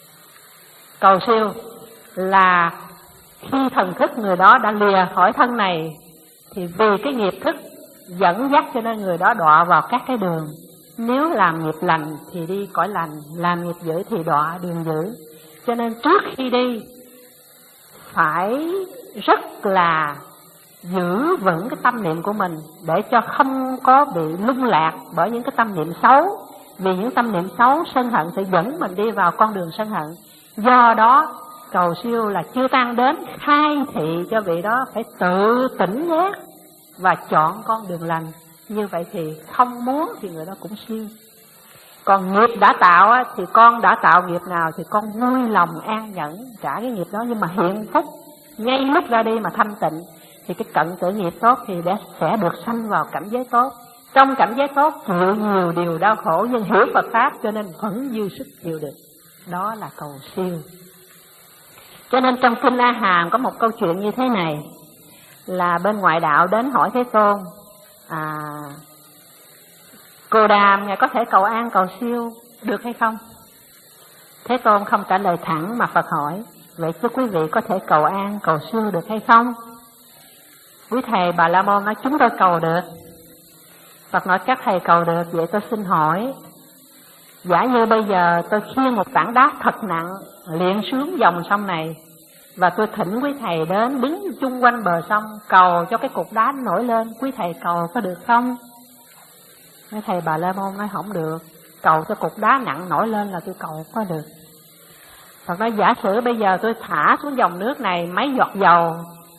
Cầu siêu là khi thần thức người đó đã lìa khỏi thân này thì vì cái nghiệp thức dẫn dắt cho nên người đó đọa vào các cái đường. Nếu làm nghiệp lành thì đi cõi lành, làm nghiệp dữ thì đọa đường dữ. Cho nên trước khi đi phải rất là giữ vững cái tâm niệm của mình để cho không có bị lung lạc bởi những cái tâm niệm xấu. Vì những tâm niệm xấu, sân hận sẽ dẫn mình đi vào con đường sân hận. Do đó cầu siêu là chưa tăng đến khai thị cho vị đó phải tự tỉnh giác và chọn con đường lành. Như vậy thì không muốn thì người đó cũng siêu. Còn nghiệp đã tạo thì con đã tạo nghiệp nào thì con vui lòng an nhẫn trả cái nghiệp đó. Nhưng mà hiện phúc ngay lúc ra đi mà thanh tịnh thì cái cận tử nghiệp tốt thì sẽ được sanh vào cảnh giới tốt. Trong cảnh giới tốt chịu nhiều điều đau khổ nhưng hiểu Phật Pháp cho nên vẫn dư sức chịu được. Đó là cầu siêu. Cho nên trong Kinh A Hàm có một câu chuyện như thế này, là bên ngoại đạo đến hỏi Thế Tôn, à, Cô Đàm Ngài có thể cầu an cầu siêu được hay không? Thế Tôn không trả lời thẳng mà Phật hỏi, vậy chứ quý vị có thể cầu an cầu siêu được hay không? Quý thầy Bà La Môn nói chúng tôi cầu được. Phật nói các thầy cầu được, vậy tôi xin hỏi, giả như bây giờ tôi khiêng một tảng đá thật nặng liệng xuống dòng sông này và tôi thỉnh quý thầy đến đứng chung quanh bờ sông cầu cho cái cục đá nổi lên, quý thầy cầu có được không? Mấy thầy Bà La Môn nói không được, cầu cho cục đá nặng nổi lên là tôi cầu có được. Phật nói giả sử bây giờ tôi thả xuống dòng nước này mấy giọt dầu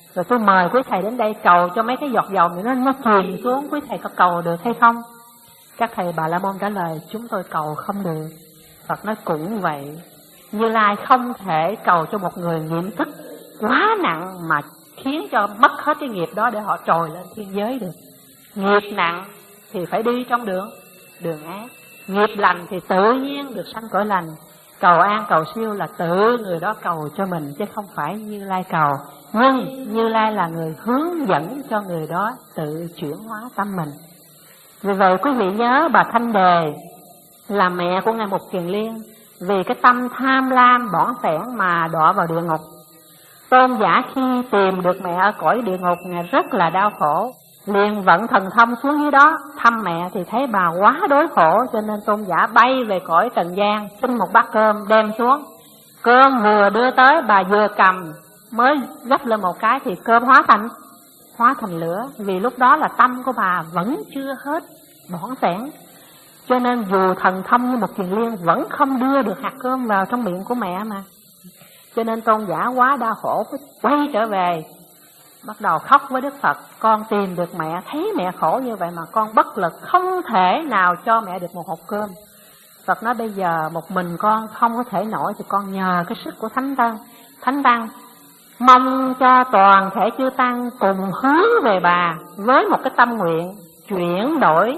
Rồi tôi mời quý thầy đến đây cầu cho mấy cái giọt dầu này nó, nó chìm xuống, quý thầy có cầu được hay không? Các thầy Bà La Môn trả lời, chúng tôi cầu không được. Phật nói cũng vậy, Như Lai không thể cầu cho một người nghiệp thức quá nặng mà khiến cho mất hết cái nghiệp đó để họ trồi lên thiên giới được. Nghiệp nặng thì phải đi trong đường đường ác, nghiệp lành thì tự nhiên được sanh cõi lành. Cầu an cầu siêu là tự người đó cầu cho mình, chứ không phải Như Lai cầu. Nhưng Như Lai là người hướng dẫn cho người đó tự chuyển hóa tâm mình. Vì vậy quý vị nhớ bà Thanh Đề là mẹ của Ngài Mục Kiền Liên, vì cái tâm tham lam bỏng sẻn mà đọa vào địa ngục. Tôn giả khi tìm được mẹ ở cõi địa ngục, Ngài rất là đau khổ, liền vận thần thông xuống dưới đó thăm mẹ, thì thấy bà quá đối khổ, cho nên tôn giả bay về cõi trần gian, xin một bát cơm đem xuống. Cơm vừa đưa tới, bà vừa cầm, mới gấp lên một cái thì cơm hóa thành hóa thành lửa, vì lúc đó là tâm của bà vẫn chưa hết bỏng sẻn. Cho nên dù thần thông như một Kiền Liên vẫn không đưa được hạt cơm vào trong miệng của mẹ mà. Cho nên tôn giả quá đau khổ, phải quay trở về, bắt đầu khóc với Đức Phật. Con tìm được mẹ, thấy mẹ khổ như vậy mà con bất lực, không thể nào cho mẹ được một hộp cơm. Phật nói bây giờ một mình con không có thể nổi, thì con nhờ cái sức của Thánh Tăng. Thánh Tăng mong cho toàn thể chư Tăng cùng hướng về bà với một cái tâm nguyện chuyển đổi,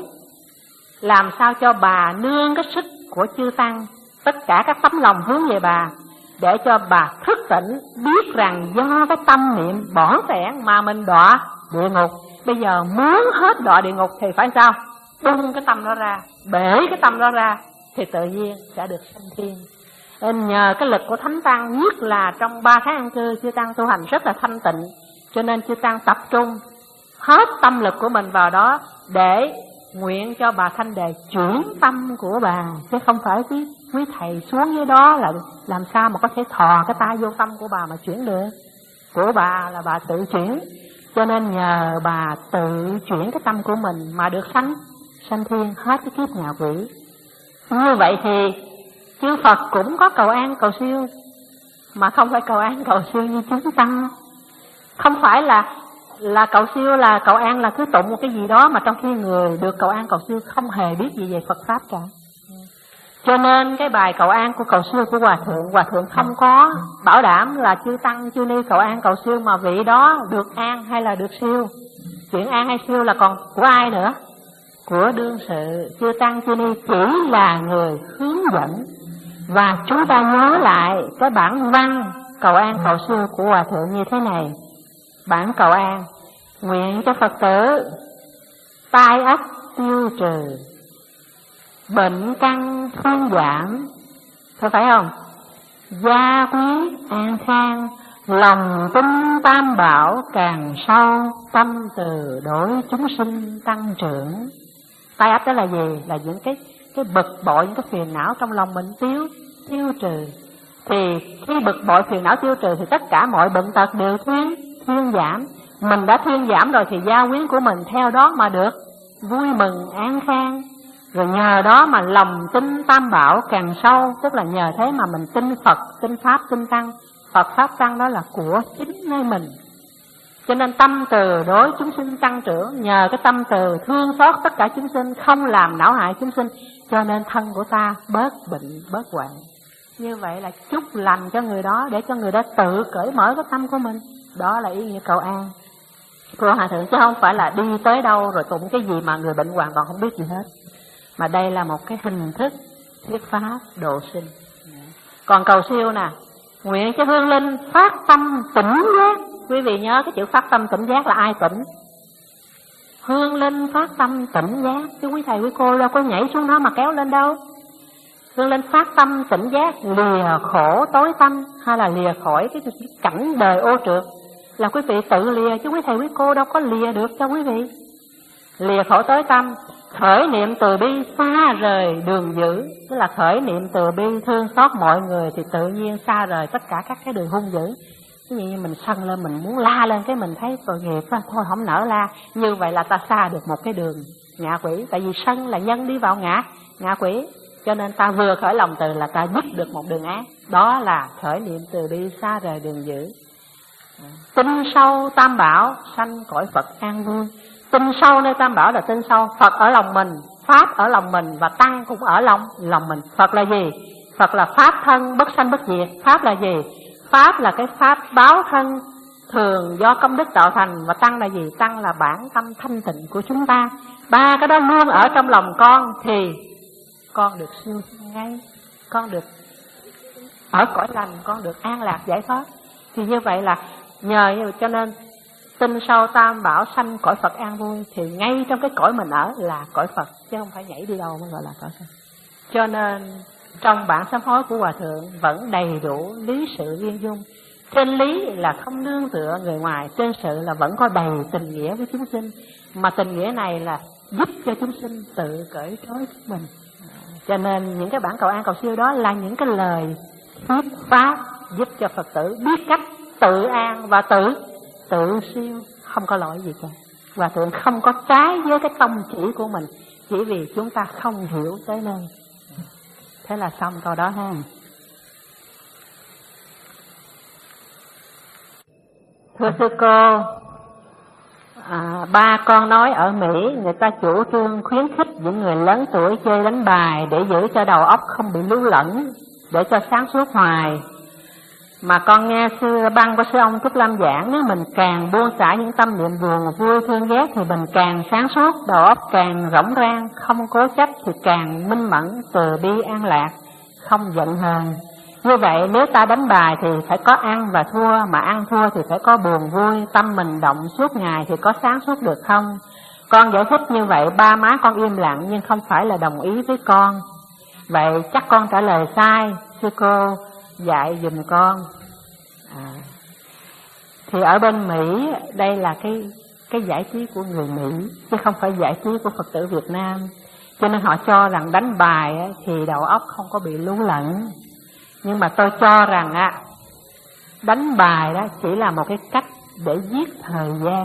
làm sao cho bà nương cái sức của chư Tăng, tất cả các tấm lòng hướng về bà, để cho bà thức tỉnh, biết rằng do cái tâm niệm bỏng sẻn mà mình đọa địa ngục. Bây giờ muốn hết đọa địa ngục thì phải sao? Bung cái tâm đó ra, bể cái tâm đó ra, thì tự nhiên sẽ được sanh thiên. Nên nhờ cái lực của Thánh Tăng, nhất là trong ba tháng an cư, chư Tăng tu hành rất là thanh tịnh, cho nên chư Tăng tập trung hết tâm lực của mình vào đó để nguyện cho bà Thanh Đề chuyển tâm của bà, chứ không phải quý, quý thầy xuống dưới đó là làm sao mà có thể thò cái tay vô tâm của bà mà chuyển được. Của bà là bà tự chuyển, cho nên nhờ bà tự chuyển cái tâm của mình mà được sanh sanh thiên, hết cái kiếp ngạ quỷ. Như vậy thì chư Phật cũng có cầu an cầu siêu, mà không phải cầu an cầu siêu như chúng Tăng. Không phải là là cầu siêu là cầu an là cứ tụng một cái gì đó, mà trong khi người được cầu an cầu siêu không hề biết gì về Phật Pháp cả. Cho nên cái bài cầu an của cầu siêu của Hòa Thượng, Hòa Thượng không có bảo đảm là chư Tăng chư Ni cầu an cầu siêu mà vị đó được an hay là được siêu. Chuyện an hay siêu là còn của ai nữa? Của đương sự. Chư Tăng chư Ni chỉ là người hướng dẫn. Và chúng ta nhớ lại cái bản văn cầu an cầu siêu của Hòa Thượng như thế này. Bản cầu an: nguyện cho Phật tử tai ách tiêu trừ, bệnh căn thuyên giảm, có phải không? Gia quý an khang, lòng tin tam bảo càng sâu, tâm từ đối chúng sinh tăng trưởng. Tai ách đó là gì? Là những cái cái bực bội, những cái phiền não trong lòng mình tiêu tiêu trừ. Thì khi bực bội phiền não tiêu trừ thì tất cả mọi bệnh tật đều thuyên thuyên giảm. Mình đã thuyên giảm rồi thì gia quyến của mình theo đó mà được vui mừng an khang. Rồi nhờ đó mà lòng tin tam bảo càng sâu, tức là nhờ thế mà mình tin Phật, tin Pháp, tin Tăng. Phật Pháp Tăng đó là của chính nơi mình. Cho nên tâm từ đối chúng sinh tăng trưởng, nhờ cái tâm từ thương xót tất cả chúng sinh, không làm não hại chúng sinh, cho nên thân của ta bớt bệnh, bớt hoạn. Như vậy là chúc lành cho người đó, để cho người đó tự cởi mở cái tâm của mình. Đó là ý nghĩa cầu an của Hòa Thượng, chứ không phải là đi tới đâu rồi tụng cái gì mà người bệnh hoàn toàn không biết gì hết. Mà đây là một cái hình thức thuyết pháp độ sinh. Còn cầu siêu nè: nguyện cho hương linh phát tâm tỉnh giác. Quý vị nhớ cái chữ phát tâm tỉnh giác là ai tỉnh? Hương linh phát tâm tỉnh giác, chứ quý thầy quý cô đâu có nhảy xuống đó mà kéo lên đâu. Hương linh phát tâm tỉnh giác, lìa khổ tối tâm, hay là lìa khỏi cái, cái cảnh đời ô trượt, là quý vị tự lìa, chứ quý thầy quý cô đâu có lìa được cho quý vị. Lìa khổ tối tâm, khởi niệm từ bi xa rời đường dữ, tức là khởi niệm từ bi thương xót mọi người thì tự nhiên xa rời tất cả các cái đường hung dữ. Ví dụ như mình sân lên, mình muốn la lên, cái mình thấy tội nghiệp quá, thôi không nỡ la. Như vậy là ta xa được một cái đường ngạ quỷ. Tại vì sân là nhân đi vào ngạ ngạ quỷ, cho nên ta vừa khởi lòng từ là ta dứt được một đường ác. Đó là khởi niệm từ bi xa rời đường dữ. Tinh sâu tam bảo sanh cõi Phật an vui. Tinh sâu nơi tam bảo là tinh sâu. Phật ở lòng mình, Pháp ở lòng mình và Tăng cũng ở lòng lòng mình. Phật là gì? Phật là Pháp thân bất sanh bất diệt. Pháp là gì? Pháp là cái Pháp báo thân thường do công đức tạo thành. Và Tăng là gì? Tăng là bản tâm thanh tịnh của chúng ta. Ba cái đó luôn ở trong lòng con thì con được siêu sinh ngay, con được ở cõi lành, con được an lạc giải thoát. Thì như vậy là nhờ như vậy cho nên tinh sâu tam bảo sanh cõi Phật an vui. Thì ngay trong cái cõi mình ở là cõi Phật, chứ không phải nhảy đi đâu mới gọi là cõi Phật. Cho nên trong bản sám hối của Hòa Thượng vẫn đầy đủ lý sự viên dung. Trên lý là không nương tựa người ngoài, trên sự là vẫn có đầy tình nghĩa với chúng sinh. Mà tình nghĩa này là giúp cho chúng sinh tự cởi trói mình. Cho nên những cái bản cầu an cầu siêu đó là những cái lời thuyết pháp giúp cho Phật tử biết cách tự an và tự tự siêu, không có lỗi gì cả. Hòa Thượng không có trái với cái tông chỉ của mình, chỉ vì chúng ta không hiểu tới nơi. Thế là xong câu đó ha. Thưa sư cô, à, ba con nói ở Mỹ người ta chủ trương khuyến khích những người lớn tuổi chơi đánh bài để giữ cho đầu óc không bị lú lẫn, để cho sáng suốt hoài. Mà con nghe sư băng của sư ông Trúc Lâm giảng, nếu mình càng buông xả những tâm niệm buồn vui thương ghét thì mình càng sáng suốt, đầu óc càng rỗng rang, không cố chấp thì càng minh mẫn, từ bi an lạc, không giận hờn. Như vậy nếu ta đánh bài thì phải có ăn và thua, mà ăn thua thì phải có buồn vui, tâm mình động suốt ngày thì có sáng suốt được không? Con giải thích như vậy ba má con im lặng nhưng không phải là đồng ý với con. Vậy chắc con trả lời sai, sư cô dạy giùm con. À, thì ở bên Mỹ đây là cái cái giải trí của người Mỹ chứ không phải giải trí của Phật tử Việt Nam. Cho nên họ cho rằng đánh bài thì đầu óc không có bị lú lẫn. Nhưng mà tôi cho rằng á, đánh bài đó chỉ là một cái cách để giết thời gian.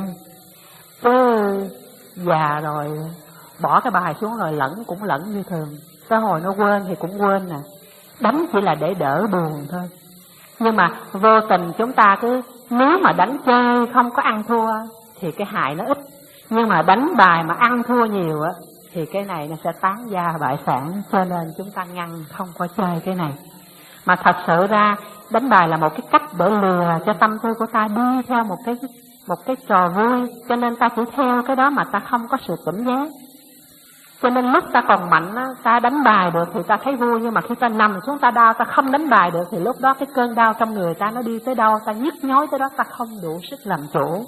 Chứ già rồi bỏ cái bài xuống rồi lẫn cũng lẫn như thường. Tới hồi nó quên thì cũng quên nè. Đánh chỉ là để đỡ buồn thôi. Nhưng mà vô tình chúng ta cứ, nếu mà đánh chơi không có ăn thua thì cái hại nó ít. Nhưng mà đánh bài mà ăn thua nhiều á thì cái này nó sẽ tán gia bại sản. Cho nên chúng ta ngăn không có chơi cái này. Mà thật sự ra đánh bài là một cái cách để lừa cho tâm tư của ta đi theo một cái một cái trò vui. Cho nên ta chỉ theo cái đó mà ta không có sự tỉnh giác. Cho nên lúc ta còn mạnh á, ta đánh bài được thì ta thấy vui. Nhưng mà khi ta nằm xuống ta đau, ta không đánh bài được thì lúc đó cái cơn đau trong người ta nó đi tới đâu, ta nhức nhối tới đó, ta không đủ sức làm chủ.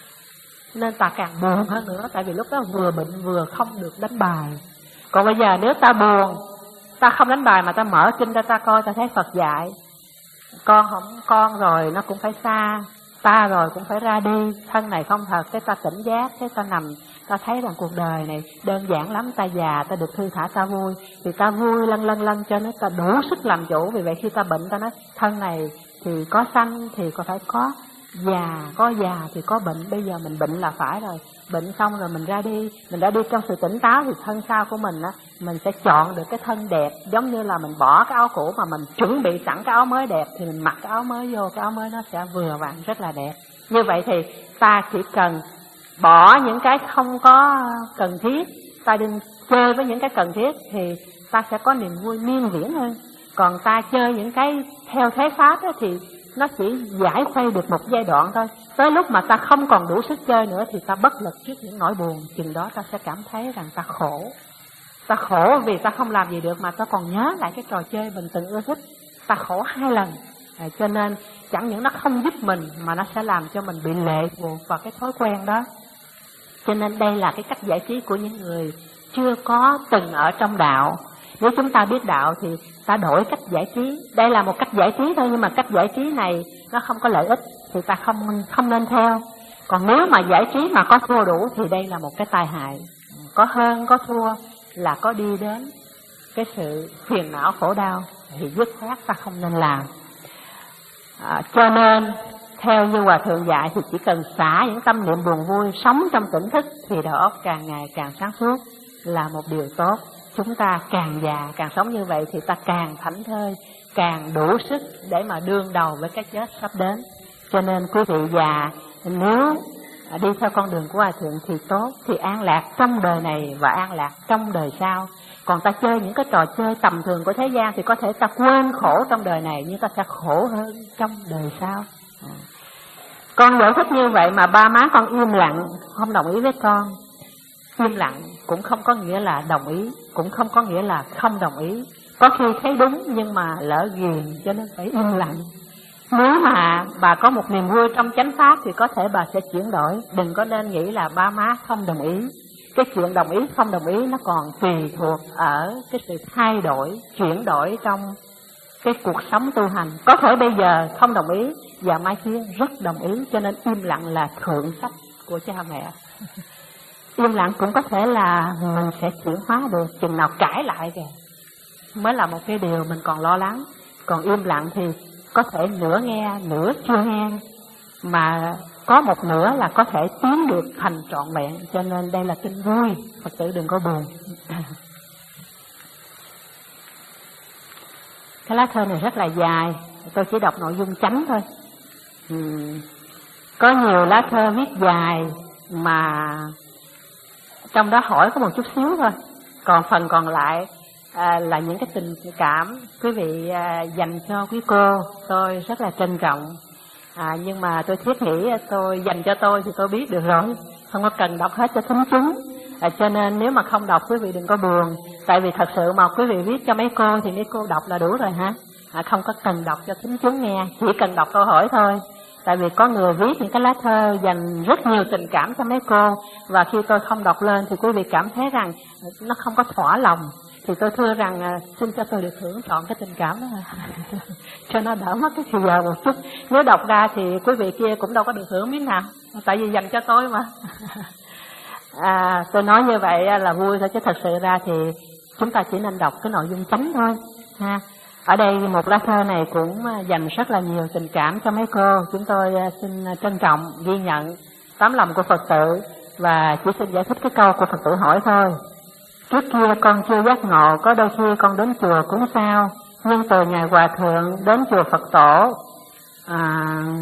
Nên ta càng buồn hơn nữa. Tại vì lúc đó vừa bệnh vừa không được đánh bài. Còn bây giờ nếu ta buồn, ta không đánh bài mà ta mở kinh ra ta coi, ta thấy Phật dạy con không con rồi nó cũng phải xa, ta rồi cũng phải ra đi, thân này không thật. Cái ta tỉnh giác, cái ta nằm, ta thấy rằng cuộc đời này đơn giản lắm. Ta già, ta được thư thả, ta vui thì ta vui lân lân lân cho nên ta đủ sức làm chủ. Vì vậy khi ta bệnh ta nói thân này thì có sanh thì có phải có, già có già thì có bệnh. Bây giờ mình bệnh là phải rồi, bệnh xong rồi mình ra đi, mình đã đi trong sự tỉnh táo thì thân sau của mình á, mình sẽ chọn được cái thân đẹp. Giống như là mình bỏ cái áo cũ mà mình chuẩn bị sẵn cái áo mới đẹp thì mình mặc cái áo mới vô, cái áo mới nó sẽ vừa vặn rất là đẹp. Như vậy thì ta chỉ cần bỏ những cái không có cần thiết, ta đừng chơi với những cái cần thiết thì ta sẽ có niềm vui miên viễn hơn. Còn ta chơi những cái theo thế pháp á, thì nó chỉ giải khuây được một giai đoạn thôi. Tới lúc mà ta không còn đủ sức chơi nữa thì ta bất lực trước những nỗi buồn. Chừng đó ta sẽ cảm thấy rằng ta khổ. Ta khổ vì ta không làm gì được mà ta còn nhớ lại cái trò chơi mình từng ưa thích. Ta khổ hai lần. À, cho nên chẳng những nó không giúp mình mà nó sẽ làm cho mình bị lệ thuộc vào cái thói quen đó. Cho nên đây là cái cách giải trí của những người chưa có từng ở trong đạo. Nếu chúng ta biết đạo thì ta đổi cách giải trí. Đây là một cách giải trí thôi, nhưng mà cách giải trí này nó không có lợi ích thì ta không không nên theo. Còn nếu mà giải trí mà có thua đủ thì đây là một cái tai hại. Có hơn có thua là có đi đến cái sự phiền não khổ đau thì dứt khoát ta không nên làm. À, cho nên theo như Hòa Thượng dạy thì chỉ cần xả những tâm niệm buồn vui, sống trong tỉnh thức thì đầu óc càng ngày càng sáng suốt là một điều tốt. Chúng ta càng già, càng sống như vậy thì ta càng thảnh thơi, càng đủ sức để mà đương đầu với cái chết sắp đến. Cho nên quý vị già nếu đi theo con đường của Hòa Thượng thì tốt, thì an lạc trong đời này và an lạc trong đời sau. Còn ta chơi những cái trò chơi tầm thường của thế gian thì có thể ta quên khổ trong đời này, nhưng ta sẽ khổ hơn trong đời sau. À. Con giải thích như vậy mà ba má con im lặng, không đồng ý với con. Im lặng cũng không có nghĩa là đồng ý, cũng không có nghĩa là không đồng ý. Có khi thấy đúng nhưng mà lỡ ghiền cho nên phải im lặng. Nếu mà bà có một niềm vui trong chánh pháp thì có thể bà sẽ chuyển đổi. Đừng có nên nghĩ là ba má không đồng ý. Cái chuyện đồng ý không đồng ý nó còn tùy thuộc ở cái sự thay đổi, chuyển đổi trong cái cuộc sống tu hành. Có thể bây giờ không đồng ý và mai kia rất đồng ý, cho nên im lặng là thượng sách của cha mẹ. Im lặng cũng có thể là mình sẽ chuyển hóa được, chừng nào cãi lại kìa mới là một cái điều mình còn lo lắng. Còn im lặng thì có thể nửa nghe, nửa chưa nghe, mà có một nửa là có thể tiến được thành trọn vẹn. Cho nên đây là tin vui, Phật tử đừng có buồn. Cái lá thơ này rất là dài, tôi chỉ đọc nội dung chánh thôi. uhm. Có nhiều lá thơ viết dài mà trong đó hỏi có một chút xíu thôi. Còn phần còn lại à, là những cái tình cảm quý vị à, dành cho quý cô, tôi rất là trân trọng. À, nhưng mà tôi thiết nghĩ tôi dành cho tôi thì tôi biết được rồi, không có cần đọc hết cho thính chúng. À, cho nên nếu mà không đọc quý vị đừng có buồn. Tại vì thật sự mà quý vị viết cho mấy cô thì mấy cô đọc là đủ rồi hả? À, không có cần đọc cho thính chúng nghe, chỉ cần đọc câu hỏi thôi. Tại vì có người viết những cái lá thơ dành rất nhiều tình cảm cho mấy cô, và khi tôi không đọc lên thì quý vị cảm thấy rằng nó không có thỏa lòng. Thì tôi thưa rằng à, xin cho tôi được hưởng trọn cái tình cảm đó cho nó đỡ mất cái thời giờ một chút. Nếu đọc ra thì quý vị kia cũng đâu có được hưởng miếng nào, tại vì dành cho tôi mà. à, tôi nói như vậy là vui thôi, chứ thật sự ra thì chúng ta chỉ nên đọc cái nội dung chánh thôi ha. Ở đây một lá thơ này cũng dành rất là nhiều tình cảm cho mấy cô. Chúng tôi xin trân trọng ghi nhận tấm lòng của Phật tử, và chỉ xin giải thích cái câu của Phật tử hỏi thôi. Trước kia con chưa giác ngộ, có đôi khi con đến chùa cúng sao, nhưng từ ngày Hòa Thượng đến chùa Phật Tổ, à,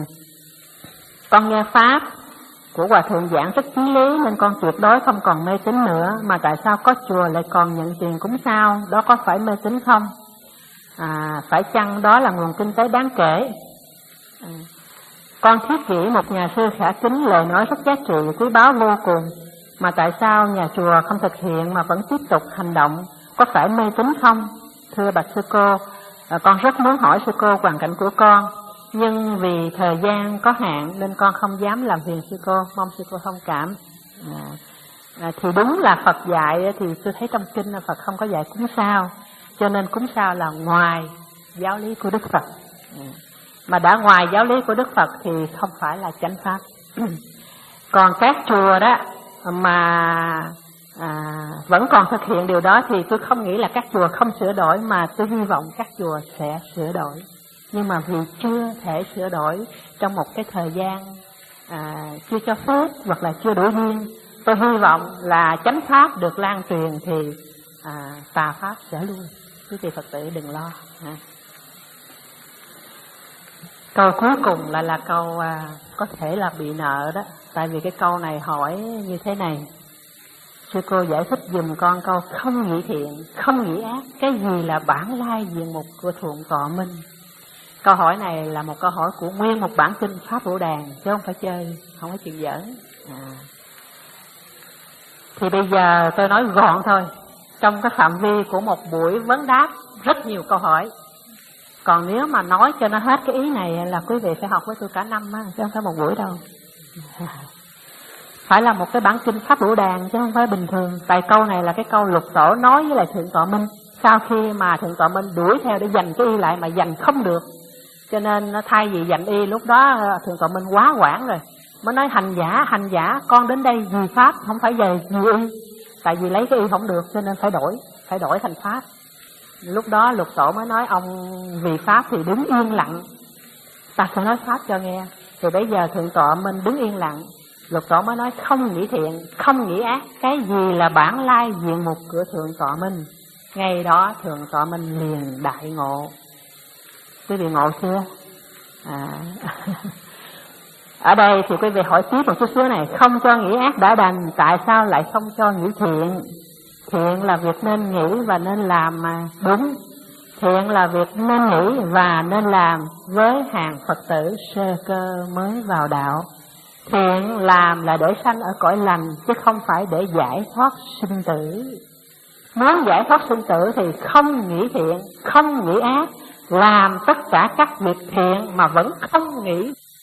con nghe Pháp của Hòa Thượng giảng rất chí lý nên con tuyệt đối không còn mê tín nữa. Mà tại sao có chùa lại còn nhận tiền cúng sao? Đó có phải mê tín không? À, phải chăng đó là nguồn kinh tế đáng kể? À, con thiết nghĩ một nhà sư khả kính, lời nói rất giá trị, quý báu vô cùng. Mà tại sao nhà chùa không thực hiện mà vẫn tiếp tục hành động? Có phải mê tín không? Thưa bạch sư cô, à, con rất muốn hỏi sư cô hoàn cảnh của con, nhưng vì thời gian có hạn nên con không dám làm phiền sư cô, mong sư cô thông cảm. À, à, thì đúng là Phật dạy thì tôi thấy trong kinh là Phật không có dạy cúng sao, cho nên cúng sao là ngoài giáo lý của Đức Phật. À, mà đã ngoài giáo lý của Đức Phật thì không phải là chánh pháp. Còn các chùa đó mà à, vẫn còn thực hiện điều đó thì tôi không nghĩ là các chùa không sửa đổi, mà tôi hy vọng các chùa sẽ sửa đổi. Nhưng mà vì chưa thể sửa đổi trong một cái thời gian à, chưa cho phép hoặc là chưa đủ duyên, tôi hy vọng là chánh pháp được lan truyền thì à, tà pháp sẽ lui. Quý vị Phật tử đừng lo. Ha. Câu cuối cùng là là câu à, có thể là bị nợ đó. Tại vì cái câu này hỏi như thế này: sư cô giải thích dùm con câu không nghĩ thiện, không nghĩ ác, cái gì là bản lai diện mục của Thượng Tọa Minh? Câu hỏi này là một câu hỏi của nguyên một bản kinh Pháp Vũ Đàn, chứ không phải chơi, không phải chuyện giỡn. À. Thì bây giờ tôi nói gọn thôi, trong cái phạm vi của một buổi vấn đáp rất nhiều câu hỏi. Còn nếu mà nói cho nó hết cái ý này là quý vị phải học với tôi cả năm á, chứ không phải một buổi đâu. Phải là một cái bản kinh Pháp Vũ Đàn chứ không phải bình thường. Tại câu này là cái câu Lục Tổ nói với lại Thượng Tọa Minh, sau khi mà Thượng Tọa Minh đuổi theo để giành cái y lại mà giành không được, cho nên thay vì giành y, lúc đó Thượng Tọa Minh quá quảng rồi, mới nói hành giả, hành giả con đến đây vì Pháp, không phải về vì y. Tại vì lấy cái y không được cho nên phải đổi, phải đổi thành Pháp. Lúc đó Lục Tổ mới nói ông vì Pháp thì đứng yên lặng, ta sẽ nói Pháp cho nghe. Thì bây giờ Thượng Tọa Minh đứng yên lặng, Lục Tổ mới nói không nghĩ thiện, không nghĩ ác, cái gì là bản lai diện mục của Thượng Tọa Minh? Ngay đó Thượng Tọa Minh liền đại ngộ. Quý vị ngộ chưa? À. Ở đây thì quý vị hỏi tiếp một chút xíu này, không cho nghĩ ác đã đành, tại sao lại không cho nghĩ thiện? Thiện là việc nên nghĩ và nên làm mà. Đúng, thiện là việc nên nghĩ và nên làm với hàng Phật tử sơ cơ mới vào đạo. Thiện làm là để sanh ở cõi lành, chứ không phải để giải thoát sinh tử. Muốn giải thoát sinh tử thì không nghĩ thiện, không nghĩ ác, làm tất cả các việc thiện mà vẫn không nghĩ